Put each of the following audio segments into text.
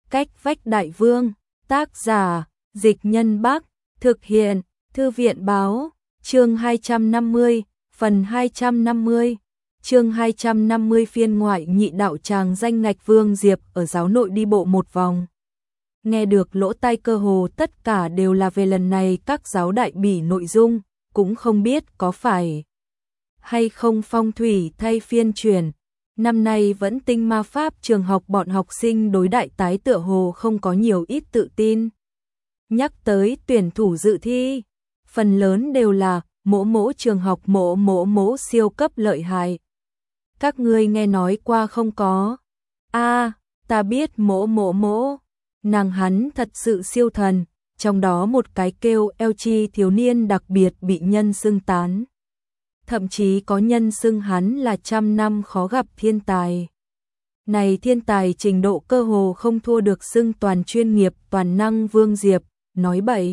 Cách vách đại vương, tác giả, Dịch Nhân Bắc, thực hiện, Thư viện báo, chương 250, phần 250, chương 250 phiên ngoại nhị đạo tràng danh ngạch Vương Diệp ở giáo nội đi bộ một vòng. Nghe được lỗ tai cơ hồ tất cả đều là về lần này các giáo đại bỉ nội dung, cũng không biết có phải hay không phong thủy thay phiên truyền. Năm nay vẫn tinh ma pháp trường học bọn học sinh đối đại tái tựa hồ không có nhiều ít tự tin. Nhắc tới tuyển thủ dự thi, phần lớn đều là mỗ trường học mỗ siêu cấp lợi hại. Các ngươi nghe nói qua không có? Ta biết mỗ. Nàng hắn thật sự siêu thần, trong đó một cái kêu Elchi thiếu niên đặc biệt bị nhân xưng tán. Thậm chí có nhân xưng hắn là trăm năm khó gặp thiên tài. Này thiên tài trình độ cơ hồ không thua được xưng toàn chuyên nghiệp toàn năng Vương Diệp, nói bậy.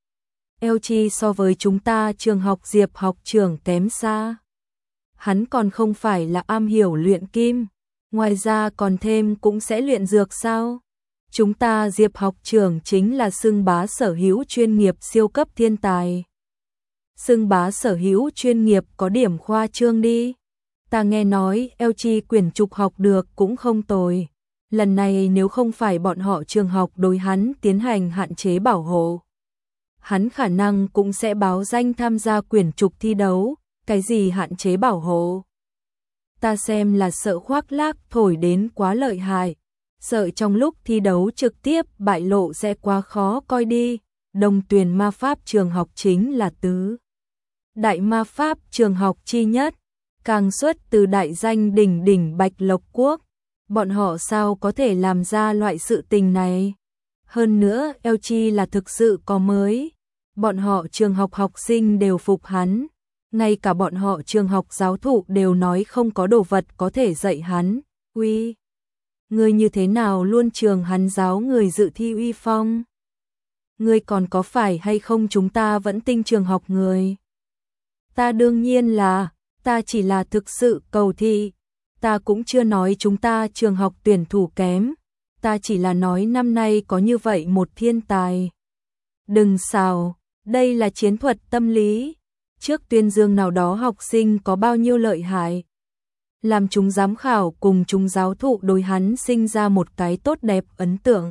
Elchi so với chúng ta trường học Diệp học trưởng kém xa. Hắn còn không phải là am hiểu luyện kim, ngoài ra còn thêm cũng sẽ luyện dược sao? Chúng ta Diệp học trưởng chính là xưng bá sở hữu chuyên nghiệp siêu cấp thiên tài. Xưng bá sở hữu chuyên nghiệp có điểm khoa trương đi. Ta nghe nói Elchi quyển trục học được cũng không tồi. Lần này nếu không phải bọn họ trường học đối hắn tiến hành hạn chế bảo hộ, hắn khả năng cũng sẽ báo danh tham gia quyển trục thi đấu. Cái gì hạn chế bảo hộ? Ta xem là sợ khoác lác thổi đến quá lợi hại. Sợ trong lúc thi đấu trực tiếp bại lộ sẽ quá khó coi đi. Đông Tuyền ma pháp trường học chính là tứ đại ma pháp trường học chi nhất, càng xuất từ đại danh đỉnh Bạch Lộc Quốc. Bọn họ sao có thể làm ra loại sự tình này? Hơn nữa Elchi là thực sự có mới. Bọn họ trường học học sinh đều phục hắn. Ngay cả bọn họ trường học giáo thụ đều nói không có đồ vật có thể dạy hắn. Uy, ngươi như thế nào luôn trường hắn giáo người dự thi uy phong? Ngươi còn có phải hay không chúng ta vẫn tinh trường học người? Ta đương nhiên là, ta chỉ là thực sự cầu thị. Ta cũng chưa nói chúng ta trường học tuyển thủ kém. Ta chỉ là nói năm nay có như vậy một thiên tài. Đừng xào, đây là chiến thuật tâm lý. Trước tuyên dương nào đó học sinh có bao nhiêu lợi hại, làm chúng giám khảo cùng chúng giáo thụ đối hắn sinh ra một cái tốt đẹp ấn tượng,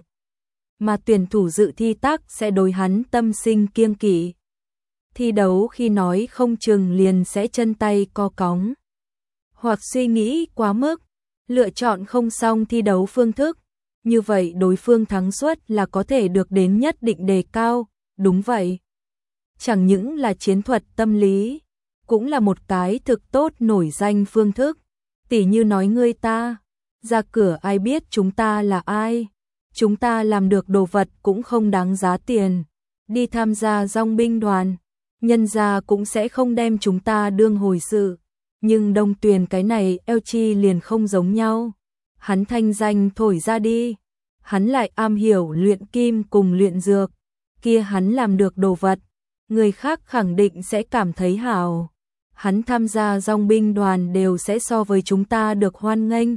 mà tuyển thủ dự thi tác sẽ đối hắn tâm sinh kiêng kỵ. Thi đấu khi nói không chừng liền sẽ chân tay co cóng, hoặc suy nghĩ quá mức, lựa chọn không xong thi đấu phương thức, như vậy đối phương thắng suất là có thể được đến nhất định đề cao. Đúng vậy. Chẳng những là chiến thuật tâm lý, cũng là một cái thực tốt nổi danh phương thức. Tỉ như nói ngươi ta, ra cửa ai biết chúng ta là ai, chúng ta làm được đồ vật cũng không đáng giá tiền. Đi tham gia dòng binh đoàn, nhân gia cũng sẽ không đem chúng ta đương hồi sự. Nhưng Đông Tuyền cái này Elchi liền không giống nhau. Hắn thanh danh thổi ra đi, hắn lại am hiểu luyện kim cùng luyện dược, kia hắn làm được đồ vật, người khác khẳng định sẽ cảm thấy hảo. Hắn tham gia dòng binh đoàn đều sẽ so với chúng ta được hoan nghênh.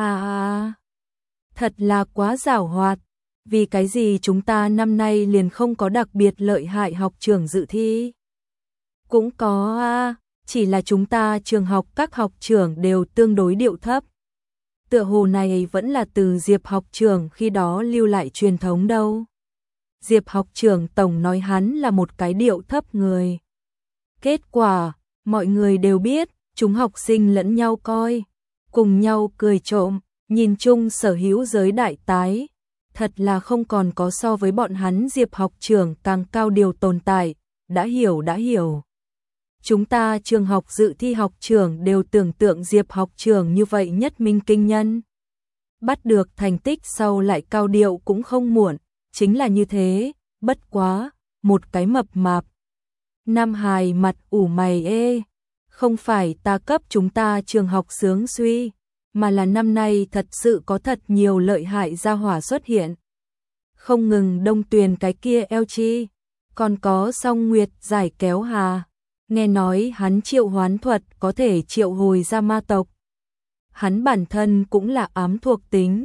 Thật là quá giảo hoạt. Vì cái gì chúng ta năm nay liền không có đặc biệt lợi hại học trưởng dự thi? Cũng có chỉ là chúng ta trường học các học trưởng đều tương đối điệu thấp. Tựa hồ này vẫn là từ Diệp học trưởng khi đó lưu lại truyền thống đâu. Diệp học trưởng tổng nói hắn là một cái điệu thấp người. Kết quả, mọi người đều biết, chúng học sinh lẫn nhau coi, cùng nhau cười trộm, nhìn chung sở hữu giới đại tái. Thật là không còn có so với bọn hắn Diệp học trưởng càng cao điều tồn tại, đã hiểu. Chúng ta trường học dự thi học trưởng đều tưởng tượng Diệp học trưởng như vậy nhất minh kinh nhân. Bắt được thành tích sau lại cao điệu cũng không muộn. Chính là như thế, bất quá, một cái mập mạp. Nam hài mặt ủ mày không phải ta cấp chúng ta trường học sướng suy, mà là năm nay thật sự có thật nhiều lợi hại gia hỏa xuất hiện. Không ngừng Đông Tuyền cái kia Elchi, còn có Song Nguyệt giải kéo hà. Nghe nói hắn triệu hoán thuật có thể triệu hồi ra ma tộc. Hắn bản thân cũng là ám thuộc tính.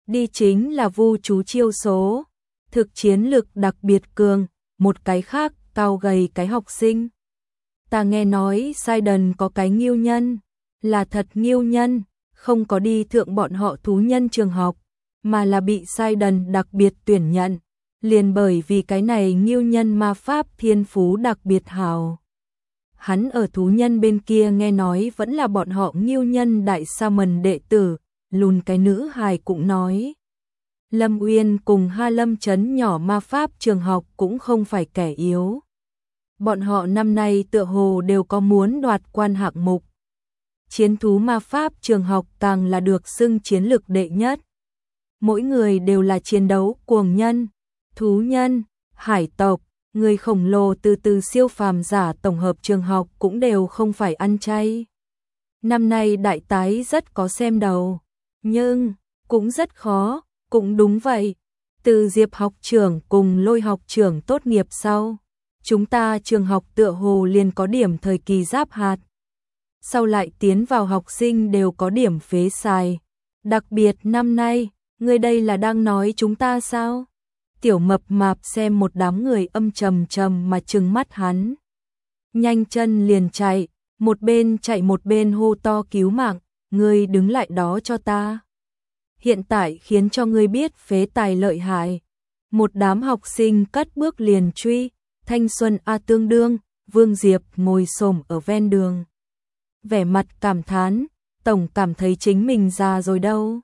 đi chính là vu chú chiêu số, thực chiến lực đặc biệt cường, một cái khác cao gầy cái học sinh. Ta nghe nói Sidon có cái nghiêu nhân, là thật nghiêu nhân, không có đi thượng bọn họ thú nhân trường học, mà là bị Sidon đặc biệt tuyển nhận, liền bởi vì cái này nghiêu nhân ma pháp thiên phú đặc biệt hào. Hắn ở thú nhân bên kia nghe nói vẫn là bọn họ nghiêu nhân đại sa mần đệ tử, lùn cái nữ hài cũng nói. Lâm Uyên cùng Ha Lâm trấn nhỏ ma pháp trường học cũng không phải kẻ yếu. Bọn họ năm nay tựa hồ đều có muốn đoạt quan hạng mục. Chiến thú ma pháp trường học càng là được xưng chiến lực đệ nhất. Mỗi người đều là chiến đấu cuồng nhân, thú nhân, hải tộc, người khổng lồ từ siêu phàm giả tổng hợp trường học cũng đều không phải ăn chay. Năm nay đại tái rất có xem đầu, nhưng cũng rất khó, cũng đúng vậy. Từ Diệp học trưởng cùng Lôi học trưởng tốt nghiệp sau, chúng ta trường học tựa hồ liền có điểm thời kỳ giáp hạt. Sau lại tiến vào học sinh đều có điểm phế xài. Đặc biệt năm nay, người đây là đang nói chúng ta sao? Tiểu mập mạp xem một đám người âm trầm trầm mà trừng mắt hắn. Nhanh chân liền chạy, một bên hô to cứu mạng, ngươi đứng lại đó cho ta. Hiện tại khiến cho ngươi biết phế tài lợi hại. Một đám học sinh cất bước liền truy, thanh xuân a tương đương, Vương Diệp ngồi xổm ở ven đường. Vẻ mặt cảm thán, tổng cảm thấy chính mình già rồi đâu.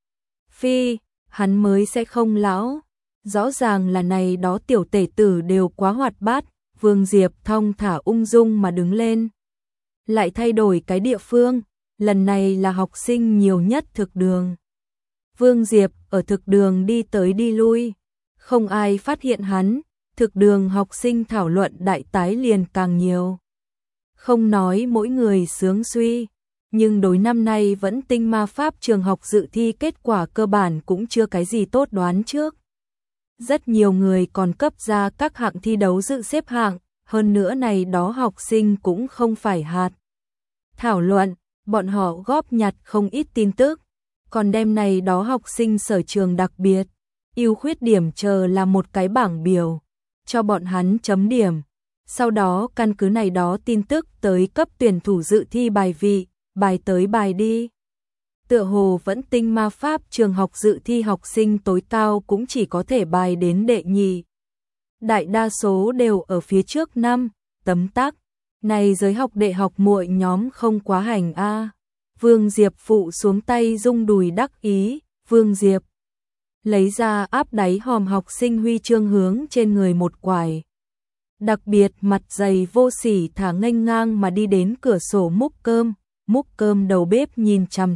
Phi, hắn mới sẽ không lão. Rõ ràng là này đó tiểu tể tử đều quá hoạt bát, Vương Diệp thong thả ung dung mà đứng lên. Lại thay đổi cái địa phương, lần này là học sinh nhiều nhất thực đường. Vương Diệp ở thực đường đi tới đi lui, không ai phát hiện hắn, thực đường học sinh thảo luận đại tái liền càng nhiều. Không nói mỗi người sướng suy, nhưng đối năm nay vẫn tinh ma pháp trường học dự thi kết quả cơ bản cũng chưa cái gì tốt đoán trước. Rất nhiều người còn cấp ra các hạng thi đấu dự xếp hạng, hơn nữa này đó học sinh cũng không phải hạt. Thảo luận, bọn họ góp nhặt không ít tin tức, còn đêm này đó học sinh sở trường đặc biệt, ưu khuyết điểm chờ là một cái bảng biểu, cho bọn hắn chấm điểm. Sau đó căn cứ này đó tin tức tới cấp tuyển thủ dự thi bài vị, bài tới bài đi. Tựa hồ vẫn tinh ma pháp trường học dự thi học sinh tối cao cũng chỉ có thể bài đến đệ nhì. Đại đa số đều ở phía trước 5 tấm tắc. Này giới học đệ học muội nhóm không quá hành a. Vương Diệp phụ xuống tay rung đùi đắc ý, Vương Diệp lấy ra áp đáy hòm học sinh huy chương hướng trên người một quải. Đặc biệt mặt dày vô sỉ thả nghênh ngang mà đi đến cửa sổ múc cơm đầu bếp nhìn chằm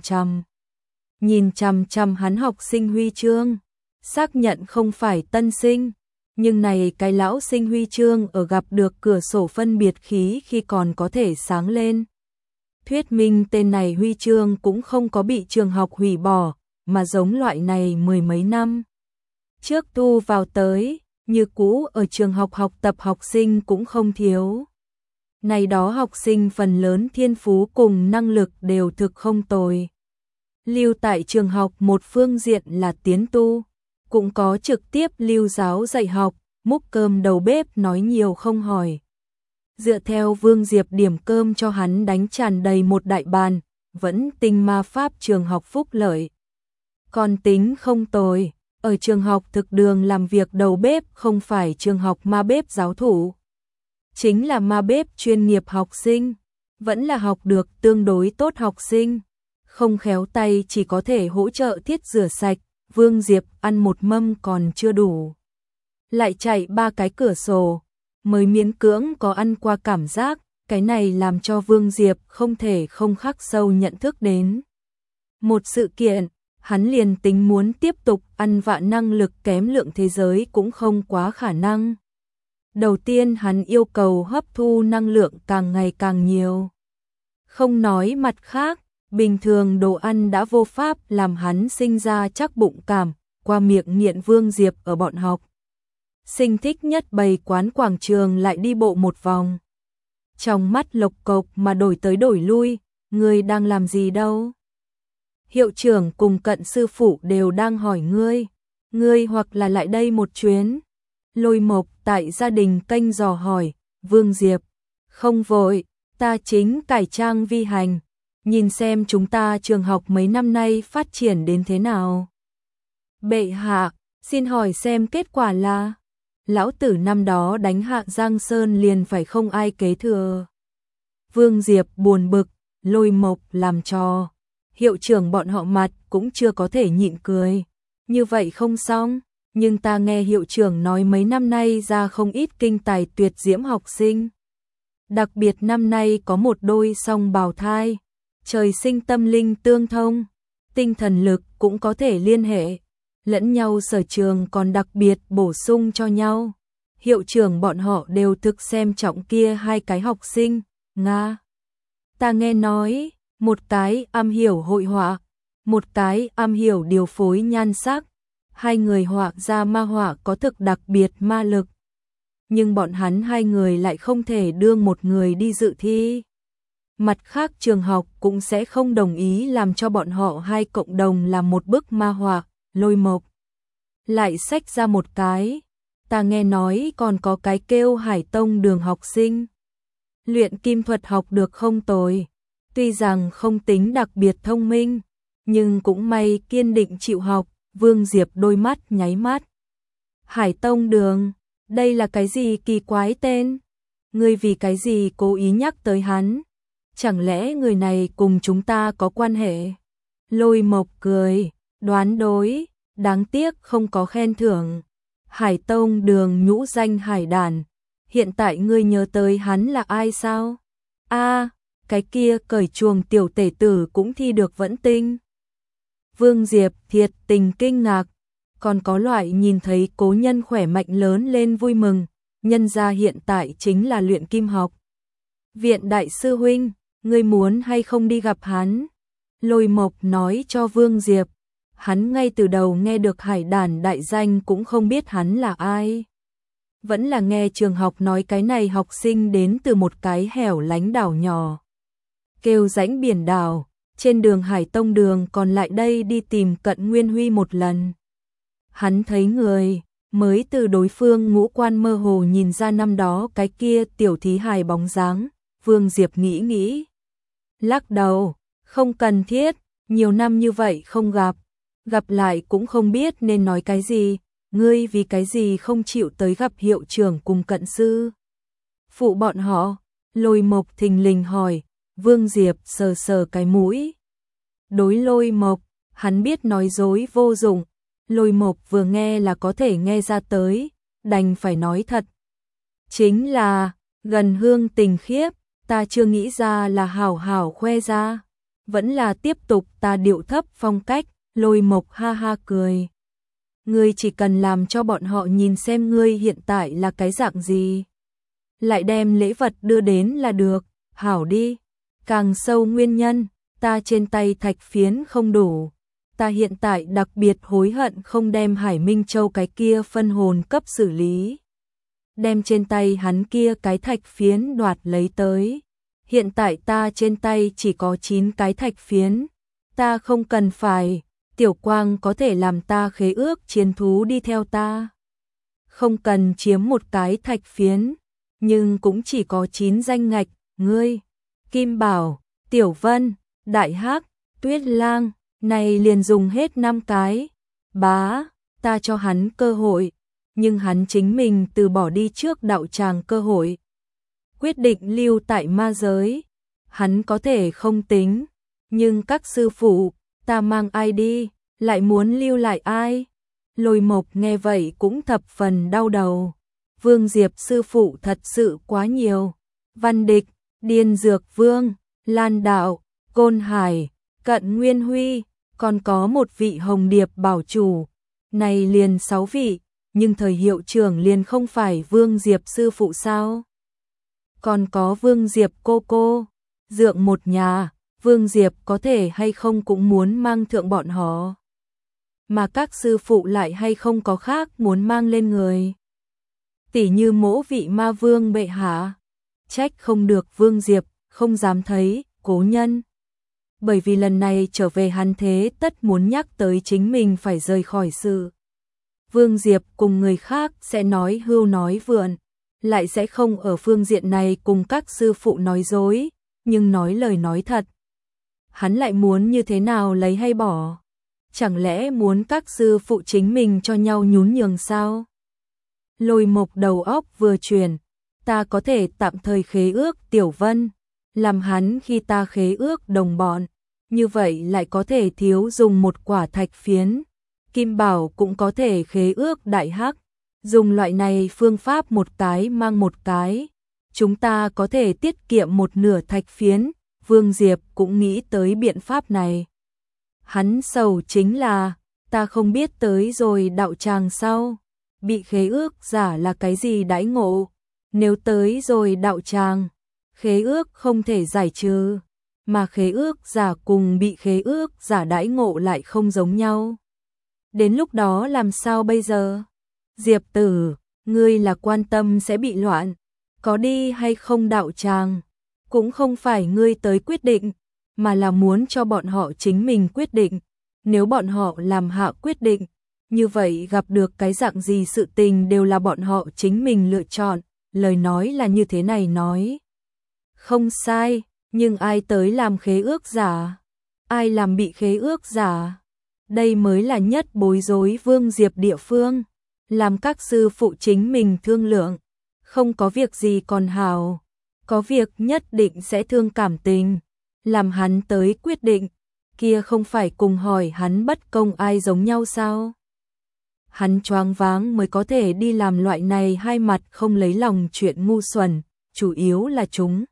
chằm hắn học sinh huy chương, xác nhận không phải tân sinh, nhưng này cái lão sinh huy chương ở gặp được cửa sổ phân biệt khí khi còn có thể sáng lên. Thuyết minh tên này huy chương cũng không có bị trường học hủy bỏ, mà giống loại này mười mấy năm trước tu vào tới, như cũ ở trường học học tập học sinh cũng không thiếu. Này đó học sinh phần lớn thiên phú cùng năng lực đều thực không tồi. Lưu tại trường học một phương diện là tiến tu, cũng có trực tiếp lưu giáo dạy học, múc cơm đầu bếp nói nhiều không hỏi. Dựa theo Vương Diệp điểm cơm cho hắn đánh tràn đầy một đại bàn, vẫn tinh ma pháp trường học phúc lợi. Còn tính không tồi, ở trường học thực đường làm việc đầu bếp không phải trường học ma bếp giáo thủ. Chính là ma bếp chuyên nghiệp học sinh, vẫn là học được tương đối tốt học sinh. Không khéo tay chỉ có thể hỗ trợ thiết rửa sạch, Vương Diệp ăn một mâm còn chưa đủ. Lại chạy 3 cái cửa sổ, mới miễn cưỡng có ăn qua cảm giác, cái này làm cho Vương Diệp không thể không khắc sâu nhận thức đến. Một sự kiện, hắn liền tính muốn tiếp tục ăn vạ năng lực kém lượng thế giới cũng không quá khả năng. Đầu tiên hắn yêu cầu hấp thu năng lượng càng ngày càng nhiều. Không nói mặt khác, bình thường đồ ăn đã vô pháp làm hắn sinh ra chắc bụng cảm, qua miệng nghiện Vương Diệp ở bọn học. Sinh thích nhất bày quán quảng trường lại đi bộ một vòng. Trong mắt lộc cộc mà đổi tới đổi lui, người đang làm gì đâu? Hiệu trưởng cùng Cận sư phụ đều đang hỏi ngươi hoặc là lại đây một chuyến. Lôi Mộc tại gia đình kênh dò hỏi, Vương Diệp, không vội, ta chính cải trang vi hành, nhìn xem chúng ta trường học mấy năm nay phát triển đến thế nào. Bệ hạ, xin hỏi xem kết quả là, lão tử năm đó đánh hạ Giang Sơn liền phải không ai kế thừa. Vương Diệp buồn bực, Lôi Mộc làm trò. Hiệu trưởng bọn họ mặt cũng chưa có thể nhịn cười. Như vậy không xong, nhưng ta nghe hiệu trưởng nói mấy năm nay ra không ít kinh tài tuyệt diễm học sinh. Đặc biệt năm nay có một đôi song bào thai, trời sinh tâm linh tương thông, tinh thần lực cũng có thể liên hệ, lẫn nhau sở trường còn đặc biệt bổ sung cho nhau. Hiệu trưởng bọn họ đều thực xem trọng kia hai cái học sinh, Nga. Ta nghe nói, một cái am hiểu hội họa, một cái am hiểu điều phối nhan sắc, hai người họa ra ma họa có thực đặc biệt ma lực. Nhưng bọn hắn hai người lại không thể đưa một người đi dự thi. Mặt khác trường học cũng sẽ không đồng ý làm cho bọn họ hai cộng đồng làm một bức ma họa. Lôi Mộc lại xách ra một cái. Ta nghe nói còn có cái kêu Hải Tông Đường học sinh. Luyện kim thuật học được không tồi. Tuy rằng không tính đặc biệt thông minh, nhưng cũng may kiên định chịu học. Vương Diệp đôi mắt nháy mắt. Hải Tông Đường, đây là cái gì kỳ quái tên? Ngươi vì cái gì cố ý nhắc tới hắn? Chẳng lẽ người này cùng chúng ta có quan hệ? Lôi Mộc cười, đoán đối, đáng tiếc không có khen thưởng. Hải Tông Đường nhũ danh hải đàn, hiện tại ngươi nhớ tới hắn là ai sao? A, cái kia cởi chuồng tiểu tể tử cũng thi được vẫn tinh. Vương Diệp thiệt tình kinh ngạc, còn có loại nhìn thấy cố nhân khỏe mạnh lớn lên vui mừng, nhân ra hiện tại chính là luyện kim học. Viện đại sư huynh, ngươi muốn hay không đi gặp hắn? Lôi Mộc nói cho Vương Diệp, hắn ngay từ đầu nghe được hải đàn đại danh cũng không biết hắn là ai. Vẫn là nghe trường học nói cái này học sinh đến từ một cái hẻo lánh đảo nhỏ. Kêu rãnh biển đảo, trên đường Hải Tông Đường còn lại đây đi tìm Cận Nguyên Huy một lần. Hắn thấy người, mới từ đối phương ngũ quan mơ hồ nhìn ra năm đó cái kia tiểu thí hài bóng dáng. Vương Diệp nghĩ. Lắc đầu, không cần thiết, nhiều năm như vậy không gặp lại cũng không biết nên nói cái gì, ngươi vì cái gì không chịu tới gặp hiệu trưởng cùng Cận sư phụ bọn họ? Lôi Mộc thình lình hỏi. Vương Diệp sờ sờ cái mũi. Đối Lôi Mộc, hắn biết nói dối vô dụng. Lôi Mộc vừa nghe là có thể nghe ra tới, đành phải nói thật. Chính là, gần hương tình khiếp, ta chưa nghĩ ra là hảo hảo khoe ra. Vẫn là tiếp tục ta điệu thấp phong cách. Lôi Mộc ha ha cười. Ngươi chỉ cần làm cho bọn họ nhìn xem ngươi hiện tại là cái dạng gì, lại đem lễ vật đưa đến là được. Hảo đi. Càng sâu nguyên nhân, ta trên tay thạch phiến không đủ. Ta hiện tại đặc biệt hối hận không đem Hải Minh Châu cái kia phân hồn cấp xử lý. Đem trên tay hắn kia cái thạch phiến đoạt lấy tới. Hiện tại ta trên tay chỉ có 9 cái thạch phiến. Ta không cần phải, Tiểu Quang có thể làm ta khế ước chiến thú đi theo ta. Không cần chiếm một cái thạch phiến, nhưng cũng chỉ có 9 danh ngạch, ngươi, Kim Bảo, Tiểu Vân, Đại Hắc, Tuyết Lang, này liền dùng hết 5 cái. Bá, ta cho hắn cơ hội, nhưng hắn chính mình từ bỏ đi trước đạo tràng cơ hội. Quyết định lưu tại ma giới, hắn có thể không tính, nhưng các sư phụ, ta mang ai đi, lại muốn lưu lại ai? Lôi Mộc nghe vậy cũng thập phần đau đầu. Vương Diệp sư phụ thật sự quá nhiều. Văn Địch, Điên Dược Vương, Lan Đạo, Côn Hải, Cận Nguyên Huy, còn có một vị Hồng Điệp bảo chủ. Này liền 6 vị, nhưng thời hiệu trưởng liền không phải Vương Diệp sư phụ sao? Còn có Vương Diệp cô, dượng một nhà, Vương Diệp có thể hay không cũng muốn mang thượng bọn họ. Mà các sư phụ lại hay không có khác muốn mang lên người. Tỉ như mỗ vị ma vương bệ hạ. Trách không được Vương Diệp, không dám thấy, cố nhân. bởi vì lần này trở về hắn thế tất muốn nhắc tới chính mình phải rời khỏi sự. Vương Diệp cùng người khác sẽ nói hưu nói vượn, lại sẽ không ở phương diện này cùng các sư phụ nói dối, nhưng nói lời nói thật. Hắn lại muốn như thế nào lấy hay bỏ? Chẳng lẽ muốn các sư phụ chính mình cho nhau nhún nhường sao? Lôi Mộc đầu óc vừa chuyển, ta có thể tạm thời khế ước Tiểu Vân, làm hắn khi ta khế ước đồng bọn, như vậy lại có thể thiếu dùng một quả thạch phiến. Kim Bảo cũng có thể khế ước Đại Hắc, dùng loại này phương pháp một cái mang một cái, chúng ta có thể tiết kiệm một nửa thạch phiến. Vương Diệp cũng nghĩ tới biện pháp này. Hắn sầu chính là, ta không biết tới rồi đạo tràng sau, bị khế ước giả là cái gì đãi ngộ, nếu tới rồi đạo tràng, khế ước không thể giải trừ, mà khế ước giả cùng bị khế ước giả đãi ngộ lại không giống nhau. Đến lúc đó làm sao bây giờ? Diệp Tử, ngươi là quan tâm sẽ bị loạn, có đi hay không đạo tràng, cũng không phải ngươi tới quyết định, mà là muốn cho bọn họ chính mình quyết định. Nếu bọn họ làm hạ quyết định, như vậy gặp được cái dạng gì sự tình đều là bọn họ chính mình lựa chọn, lời nói là như thế này nói. Không sai, nhưng ai tới làm khế ước giả? Ai làm bị khế ước giả? Đây mới là nhất bối rối Vương Diệp địa phương, làm các sư phụ chính mình thương lượng, không có việc gì còn hào, có việc nhất định sẽ thương cảm tình, làm hắn tới quyết định, kia không phải cùng hỏi hắn bất công ai giống nhau sao? Hắn choáng váng mới có thể đi làm loại này hai mặt không lấy lòng chuyện ngu xuẩn, chủ yếu là chúng.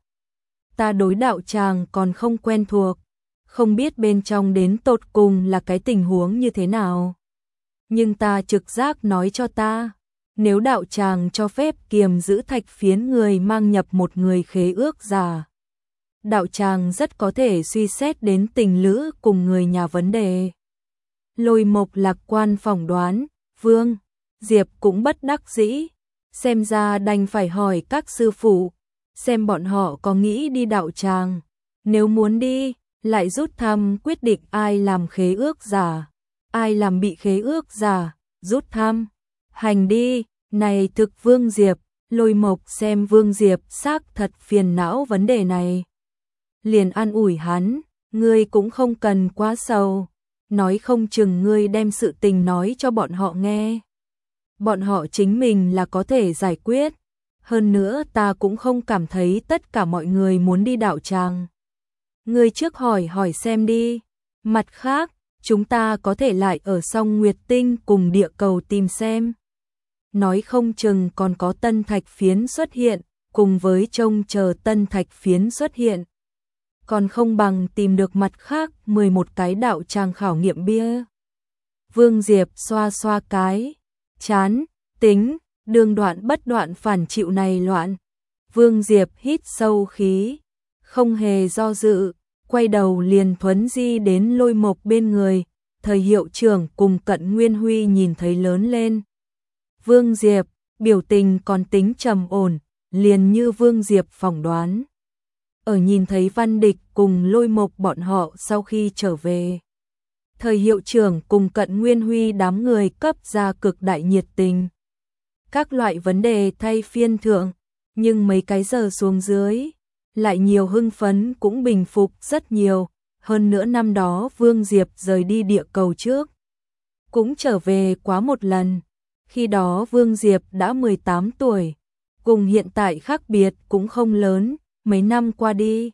Ta đối đạo tràng còn không quen thuộc, không biết bên trong đến tột cùng là cái tình huống như thế nào. Nhưng ta trực giác nói cho ta, nếu đạo tràng cho phép kiềm giữ thạch phiến người mang nhập một người khế ước giả, đạo tràng rất có thể suy xét đến tình lữ cùng người nhà vấn đề. Lôi Mộc lạc quan phỏng đoán, Vương Diệp cũng bất đắc dĩ, xem ra đành phải hỏi các sư phụ, xem bọn họ có nghĩ đi đạo tràng, nếu muốn đi, lại rút thăm quyết định ai làm khế ước giả, ai làm bị khế ước giả, rút thăm, hành đi, này thực Vương Diệp, Lôi Mộc xem Vương Diệp xác thật phiền não vấn đề này. Liền an ủi hắn, ngươi cũng không cần quá sầu, nói không chừng ngươi đem sự tình nói cho bọn họ nghe. Bọn họ chính mình là có thể giải quyết, hơn nữa ta cũng không cảm thấy tất cả mọi người muốn đi đạo tràng. Ngươi trước hỏi hỏi xem đi, mặt khác, chúng ta có thể lại ở Song Nguyệt Tinh cùng địa cầu tìm xem. Nói không chừng còn có tân thạch phiến xuất hiện, cùng với trông chờ tân thạch phiến xuất hiện. Còn không bằng tìm được mặt khác 11 cái đạo tràng khảo nghiệm bia. Vương Diệp xoa xoa cái chán, tính, đường đoạn bất đoạn phản chịu này loạn. Vương Diệp hít sâu khí, không hề do dự, quay đầu liền thuấn di đến Lôi Mộc bên người, thời hiệu trưởng cùng Cận Nguyên Huy nhìn thấy lớn lên. Vương Diệp, biểu tình còn tính trầm ổn, liền như Vương Diệp phỏng đoán. Ở nhìn thấy Văn Địch cùng Lôi Mộc bọn họ sau khi trở về, thời hiệu trưởng cùng Cận Nguyên Huy đám người cấp ra cực đại nhiệt tình. Các loại vấn đề thay phiên thượng, nhưng mấy cái giờ xuống dưới, lại nhiều hưng phấn cũng bình phục rất nhiều. Hơn nữa năm đó Vương Diệp rời đi địa cầu trước, cũng trở về quá một lần. Khi đó Vương Diệp đã 18 tuổi, cùng hiện tại khác biệt cũng không lớn, mấy năm qua đi.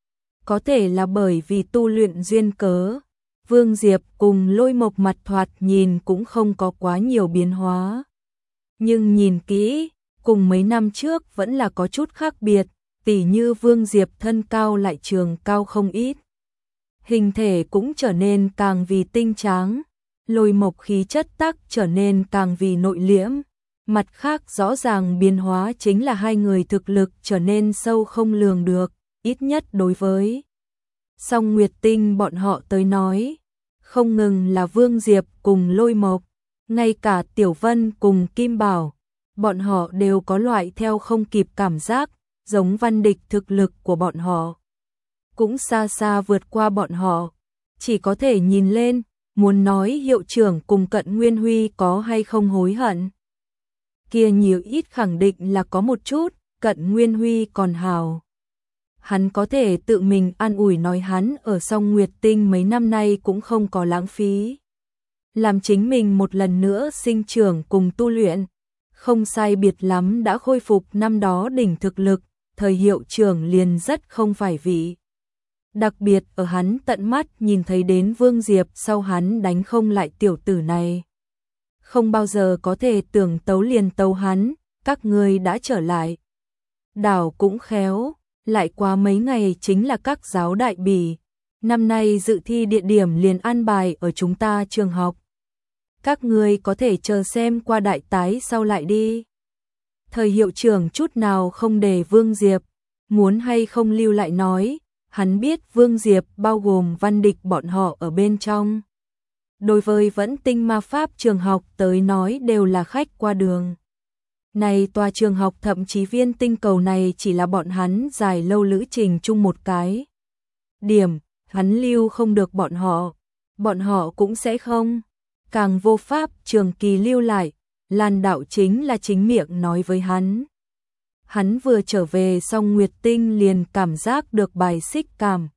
Có thể là bởi vì tu luyện duyên cớ, Vương Diệp cùng Lôi Mộc mặt thoạt nhìn cũng không có quá nhiều biến hóa. Nhưng nhìn kỹ, cùng mấy năm trước vẫn là có chút khác biệt, tỉ như Vương Diệp thân cao lại trường cao không ít. Hình thể cũng trở nên càng vì tinh tráng, Lôi Mộc khí chất tắc trở nên càng vì nội liễm. Mặt khác rõ ràng biến hóa chính là hai người thực lực trở nên sâu không lường được, ít nhất đối với Song Nguyệt Tinh bọn họ tới nói. Không ngừng là Vương Diệp cùng Lôi Mộc, ngay cả Tiểu Vân cùng Kim Bảo, bọn họ đều có loại theo không kịp cảm giác, giống Văn Địch thực lực của bọn họ. cũng xa xa vượt qua bọn họ, chỉ có thể nhìn lên, muốn nói hiệu trưởng cùng Cận Nguyên Huy có hay không hối hận. Kia nhiều ít khẳng định là có một chút, Cận Nguyên Huy còn hào. Hắn có thể tự mình an ủi nói hắn ở Song Nguyệt Tinh mấy năm nay cũng không có lãng phí. Làm chính mình một lần nữa sinh trưởng cùng tu luyện, không sai biệt lắm đã khôi phục năm đó đỉnh thực lực, thời hiệu trưởng liền rất không phải vị. Đặc biệt ở hắn tận mắt nhìn thấy đến Vương Diệp sau hắn đánh không lại tiểu tử này. Không bao giờ có thể tưởng tấu liền tấu hắn, các ngươi đã trở lại. Đảo cũng khéo, lại qua mấy ngày chính là các giáo đại bỉ. Năm nay dự thi địa điểm liền an bài ở chúng ta trường học. Các ngươi có thể chờ xem qua đại tái sau lại đi. Thời hiệu trưởng chút nào không để Vương Diệp, muốn hay không lưu lại nói, hắn biết Vương Diệp bao gồm Văn Địch bọn họ ở bên trong. Đối với Vẫn Tinh Ma Pháp trường học tới nói đều là khách qua đường. Này tòa trường học thậm chí viên tinh cầu này chỉ là bọn hắn dài lâu lữ trình chung một cái. Điểm, hắn lưu không được bọn họ cũng sẽ không. Càng vô pháp trường kỳ lưu lại, Lan Đạo chính là chính miệng nói với hắn. Hắn vừa trở về Song Nguyệt Tinh liền cảm giác được bài xích cảm.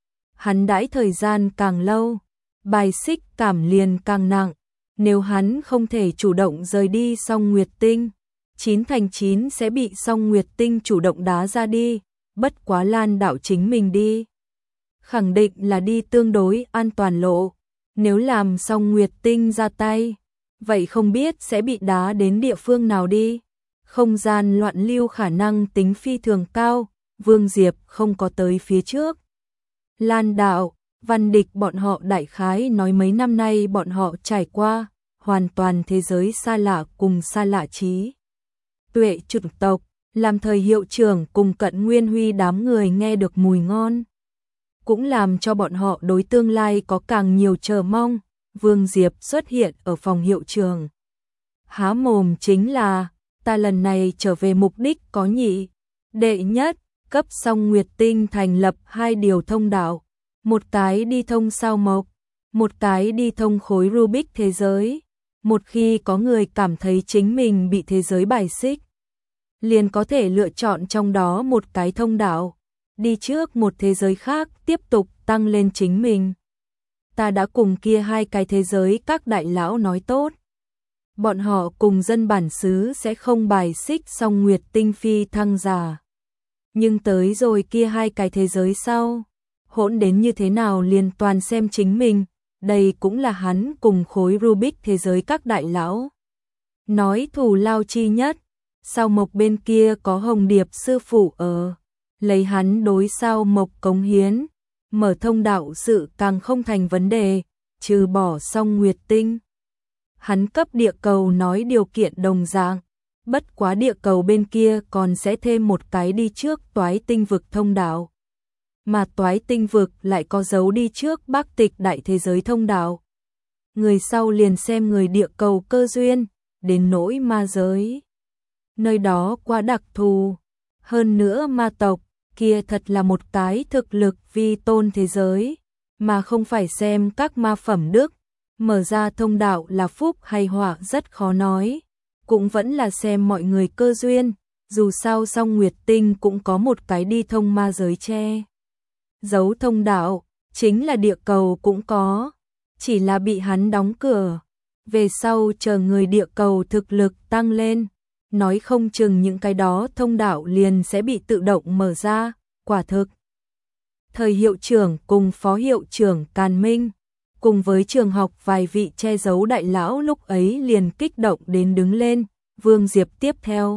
Hắn đãi thời gian càng lâu, bài xích cảm liền càng nặng. Nếu hắn không thể chủ động rời đi Song Nguyệt Tinh, 9 thành 9 sẽ bị Song Nguyệt Tinh chủ động đá ra đi, bất quá Lan Đạo chính mình đi. Khẳng định là đi tương đối an toàn lộ, nếu làm Song Nguyệt Tinh ra tay, vậy không biết sẽ bị đá đến địa phương nào đi. Không gian loạn lưu khả năng tính phi thường cao, Vương Diệp không có tới phía trước. Lan Đạo, Văn Địch bọn họ đại khái nói mấy năm nay bọn họ trải qua, hoàn toàn thế giới xa lạ cùng xa lạ trí. Tuệ chủng tộc, làm thời hiệu trưởng cùng Cận Nguyên Huy đám người nghe được mùi ngon. Cũng làm cho bọn họ đối tương lai có càng nhiều chờ mong. Vương Diệp xuất hiện ở phòng hiệu trưởng. Há mồm chính là, ta lần này trở về mục đích có nhị. Đệ nhất, cấp Song Nguyệt Tinh thành lập 2 điều thông đạo. Một cái đi thông sao mộc, một cái đi thông khối Rubik thế giới. Một khi có người cảm thấy chính mình bị thế giới bài xích, liền có thể lựa chọn trong đó một cái thông đạo, đi trước một thế giới khác tiếp tục tăng lên chính mình. Ta đã cùng kia 2 cái thế giới các đại lão nói tốt. Bọn họ cùng dân bản xứ sẽ không bài xích Song Nguyệt Tinh phi thăng giả. Nhưng tới rồi kia 2 cái thế giới sau, hỗn đến như thế nào liền toàn xem chính mình, đây cũng là hắn cùng khối Rubik thế giới các đại lão. Nói thù lao chi nhất, sao mộc bên kia có Hồng Điệp sư phụ ở, lấy hắn đối sao mộc cống hiến, mở thông đạo sự càng không thành vấn đề, trừ bỏ Song Nguyệt Tinh. Hắn cấp địa cầu nói điều kiện đồng dạng, bất quá địa cầu bên kia còn sẽ thêm một cái đi trước Toái Tinh vực thông đạo. Mà Toái Tinh vực lại có dấu đi trước Bắc Tịch đại thế giới thông đạo. Người sau liền xem người địa cầu cơ duyên, đến nỗi ma giới. Nơi đó quá đặc thù, hơn nữa ma tộc, kia thật là một cái thực lực vi tôn thế giới, mà không phải xem các ma phẩm đức, mở ra thông đạo là phúc hay họa rất khó nói, cũng vẫn là xem mọi người cơ duyên, dù sao Song Nguyệt Tinh cũng có một cái đi thông ma giới che. Giấu thông đạo, chính là địa cầu cũng có, chỉ là bị hắn đóng cửa, về sau chờ người địa cầu thực lực tăng lên, nói không chừng những cái đó thông đạo liền sẽ bị tự động mở ra, quả thực. Thời hiệu trưởng cùng phó hiệu trưởng Càn Minh, cùng với trường học vài vị che giấu đại lão lúc ấy liền kích động đến đứng lên, Vương Diệp tiếp theo.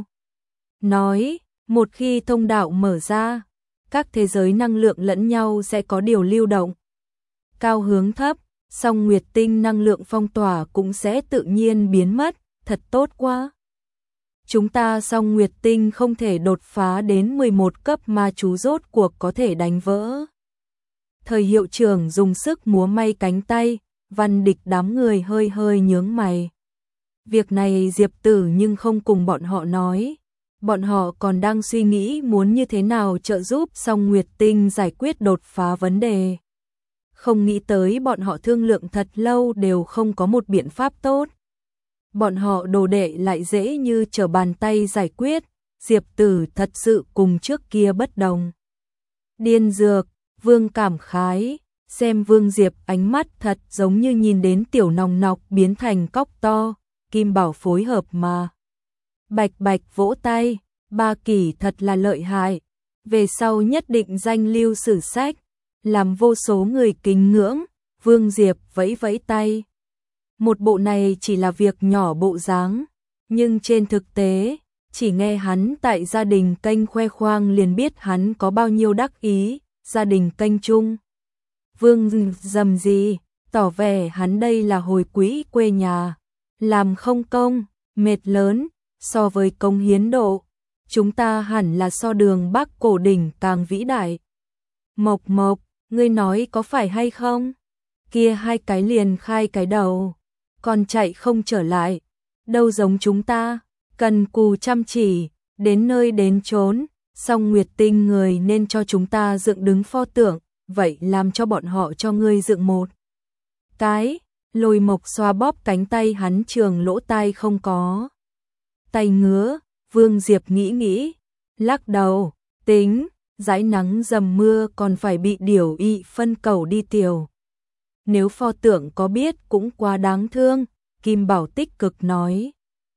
Nói, một khi thông đạo mở ra, các thế giới năng lượng lẫn nhau sẽ có điều lưu động. Cao hướng thấp, Song Nguyệt Tinh năng lượng phong tỏa cũng sẽ tự nhiên biến mất, thật tốt quá. Chúng ta Song Nguyệt Tinh không thể đột phá đến 11 cấp mà chú rốt cuộc có thể đánh vỡ. Thời hiệu trưởng dùng sức múa may cánh tay, Văn Địch đám người hơi hơi nhướng mày. Việc này Diệp Tử nhưng không cùng bọn họ nói, Bọn họ còn đang suy nghĩ muốn như thế nào trợ giúp Song Nguyệt Tinh giải quyết đột phá vấn đề. Không nghĩ tới bọn họ thương lượng thật lâu đều không có một biện pháp tốt. Bọn họ đồ đệ lại dễ như trở bàn tay giải quyết, Diệp Tử thật sự cùng trước kia bất đồng. Điên dược, Vương cảm khái, xem Vương Diệp ánh mắt thật giống như nhìn đến tiểu nòng nọc biến thành cóc to, Kim Bảo phối hợp mà. Bạch bạch vỗ tay, Ba Kỳ thật là lợi hại, về sau nhất định danh lưu sử sách, làm vô số người kính ngưỡng. Vương Diệp vẫy vẫy tay. Một bộ này chỉ là việc nhỏ bộ dáng, nhưng trên thực tế, chỉ nghe hắn tại gia đình kênh khoe khoang liền biết hắn có bao nhiêu đắc ý, gia đình kênh chung. Vương dầm gì, tỏ vẻ hắn đây là hồi quỹ quê nhà, làm không công, mệt lớn, so với công hiến độ, chúng ta hẳn là so đường Bắc cổ đỉnh càng vĩ đại. Mộc Mộc, ngươi nói có phải hay không? Kia hai cái liền khai cái đầu, còn chạy không trở lại, đâu giống chúng ta, cần cù chăm chỉ, đến nơi đến chốn, Song Nguyệt Tinh người nên cho chúng ta dựng đứng pho tượng, vậy làm cho bọn họ cho ngươi dựng một cái. Lôi Mộc xoa bóp cánh tay hắn trường lỗ tai không có. Tay ngứa, Vương Diệp nghĩ, lắc đầu, tính, dãi nắng dầm mưa còn phải bị điểu ị phân cầu đi tiểu. Nếu pho tượng có biết cũng quá đáng thương, Kim Bảo tích cực nói.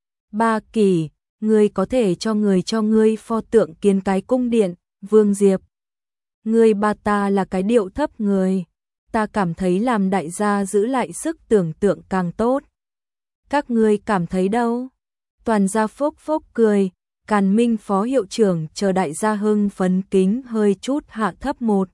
Ba Kỳ, ngươi có thể cho ngươi pho tượng kiến cái cung điện, Vương Diệp. Ngươi ba ta là cái điệu thấp người, ta cảm thấy làm đại gia giữ lại sức tưởng tượng càng tốt. Các ngươi cảm thấy đâu? Toàn gia phốc phốc cười, Càn Minh phó hiệu trưởng chờ đại gia hưng phấn kính hơi chút hạ thấp một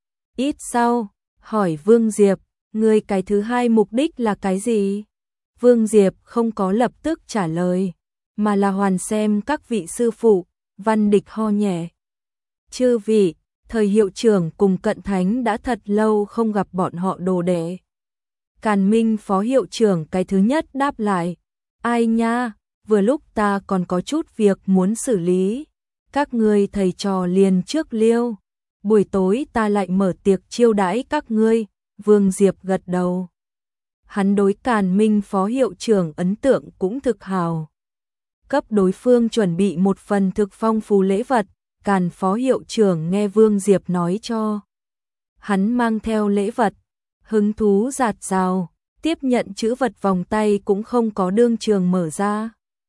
ít sau, hỏi Vương Diệp, ngươi cái thứ hai mục đích là cái gì? Vương Diệp không có lập tức trả lời, mà là hoàn xem các vị sư phụ. Văn Địch ho nhẹ. Chư vị, thời hiệu trưởng cùng Cận Thánh đã thật lâu không gặp bọn họ đồ đệ. Càn Minh phó hiệu trưởng cái thứ nhất đáp lại, ai nha, vừa lúc ta còn có chút việc muốn xử lý, các ngươi thầy trò liền trước liêu, buổi tối ta lại mở tiệc chiêu đãi các ngươi. Vương Diệp gật đầu. Hắn đối Càn Minh phó hiệu trưởng ấn tượng cũng thực hào. Cấp đối phương chuẩn bị một phần thực phong phú lễ vật, Càn phó hiệu trưởng nghe Vương Diệp nói cho. Hắn mang theo lễ vật, hứng thú dạt dào, tiếp nhận chữ vật vòng tay cũng không có đương trường mở ra,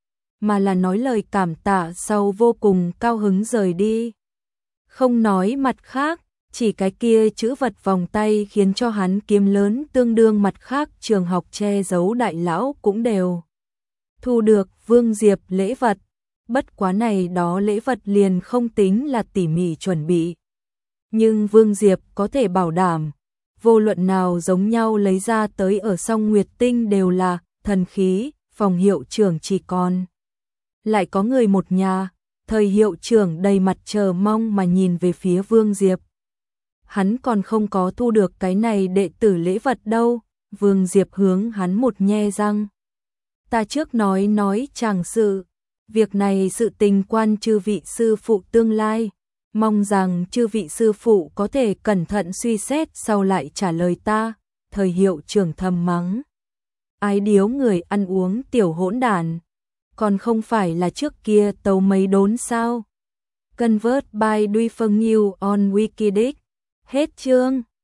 mà là nói lời cảm tạ sau vô cùng cao hứng rời đi. Không nói mặt khác, chỉ cái kia chữ vật vòng tay khiến cho hắn kiếm lớn tương đương mặt khác trường học che giấu đại lão cũng đều thu được Vương Diệp lễ vật. Bất quá này đó lễ vật liền không tính là tỉ mỉ chuẩn bị. Nhưng Vương Diệp có thể bảo đảm, vô luận nào giống nhau lấy ra tới ở Song Nguyệt Tinh đều là thần khí. Phòng hiệu trưởng chỉ còn lại có người một nhà, thời hiệu trưởng đầy mặt chờ mong mà nhìn về phía Vương Diệp. Hắn còn không có thu được cái này đệ tử lễ vật đâu. Vương Diệp hướng hắn một nhe răng. Ta trước nói chàng sự, việc này sự tình quan chư vị sư phụ tương lai, mong rằng chư vị sư phụ có thể cẩn thận suy xét sau lại trả lời ta. Thời hiệu trưởng thầm mắng, ái điếu người ăn uống tiểu hỗn đản, còn không phải là trước kia tấu mấy đốn sao? Convert by Duy Phương Nhiêu on Wikidic. Hết chương.